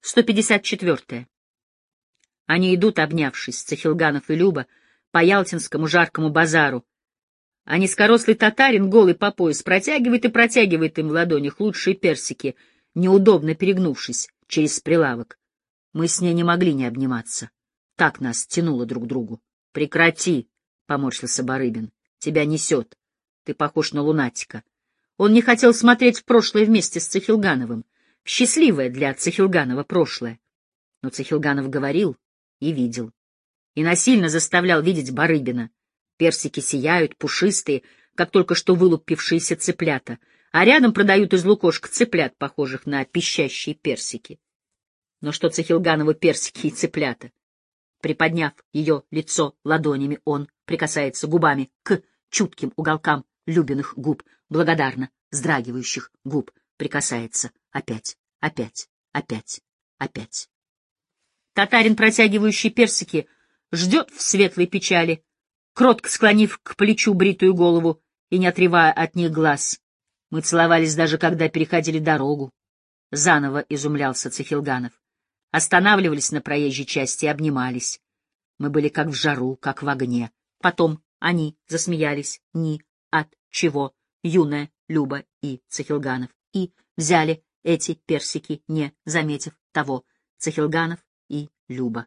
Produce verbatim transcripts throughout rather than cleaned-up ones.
сто пятьдесят четвёртое. Они идут, обнявшись, Цахилганов и Люба, по Ялтинскому жаркому базару. А низкорослый татарин, голый по пояс, протягивает и протягивает им в ладонях лучшие персики, неудобно перегнувшись через прилавок. Мы с ней не могли не обниматься. Так нас тянуло друг к другу. — Прекрати, — поморщился Барыбин. — Тебя несет. Ты похож на лунатика. Он не хотел смотреть в прошлое вместе с Цахилгановым. В счастливое для Цахилганова прошлое. Но Цахилганов говорил и видел. И насильно заставлял видеть Барыбина. Персики сияют, пушистые, как только что вылупившиеся цыплята, а рядом продают из лукошка цыплят, похожих на пищащие персики. Но что Цахилганову персики и цыплята? Приподняв ее лицо ладонями, он прикасается губами к чутким уголкам Любиных губ, благодарно вздрагивающих губ, прикасается опять, опять, опять, опять. Татарин, протягивающий персики, ждет в светлой печали, кротко склонив к плечу бритую голову и не отрывая от них глаз. Мы целовались даже, когда переходили дорогу. Заново изумлялся Цахилганов. Останавливались на проезжей части и обнимались. Мы были как в жару, как в огне. Потом они засмеялись ни от чего, юная Люба и Цахилганов, и взяли эти персики, не заметив того, Цахилганов и Люба.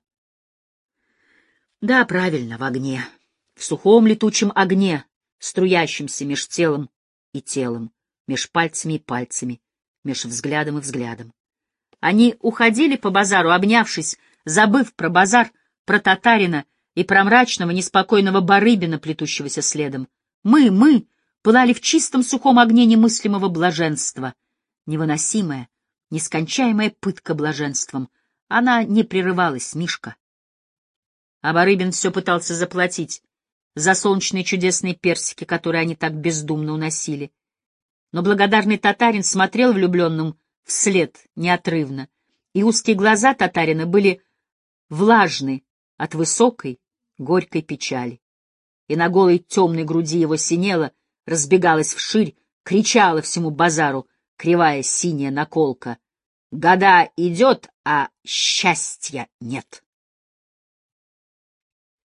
Да, правильно, в огне, в сухом летучем огне, струящемся меж телом и телом, меж пальцами и пальцами, меж взглядом и взглядом. Они уходили по базару, обнявшись, забыв про базар, про татарина и про мрачного, неспокойного Барыбина, плетущегося следом. Мы, мы пылали в чистом сухом огне немыслимого блаженства. Невыносимая, нескончаемая пытка блаженством. Она не прерывалась, Мишка. А Барыбин все пытался заплатить за солнечные чудесные персики, которые они так бездумно уносили. Но благодарный татарин смотрел влюбленным вслед неотрывно, и узкие глаза татарина были влажны от высокой, горькой печали. И на голой темной груди его синела, разбегалась вширь, кричала всему базару кривая синяя наколка: «Года идет, а счастья нет».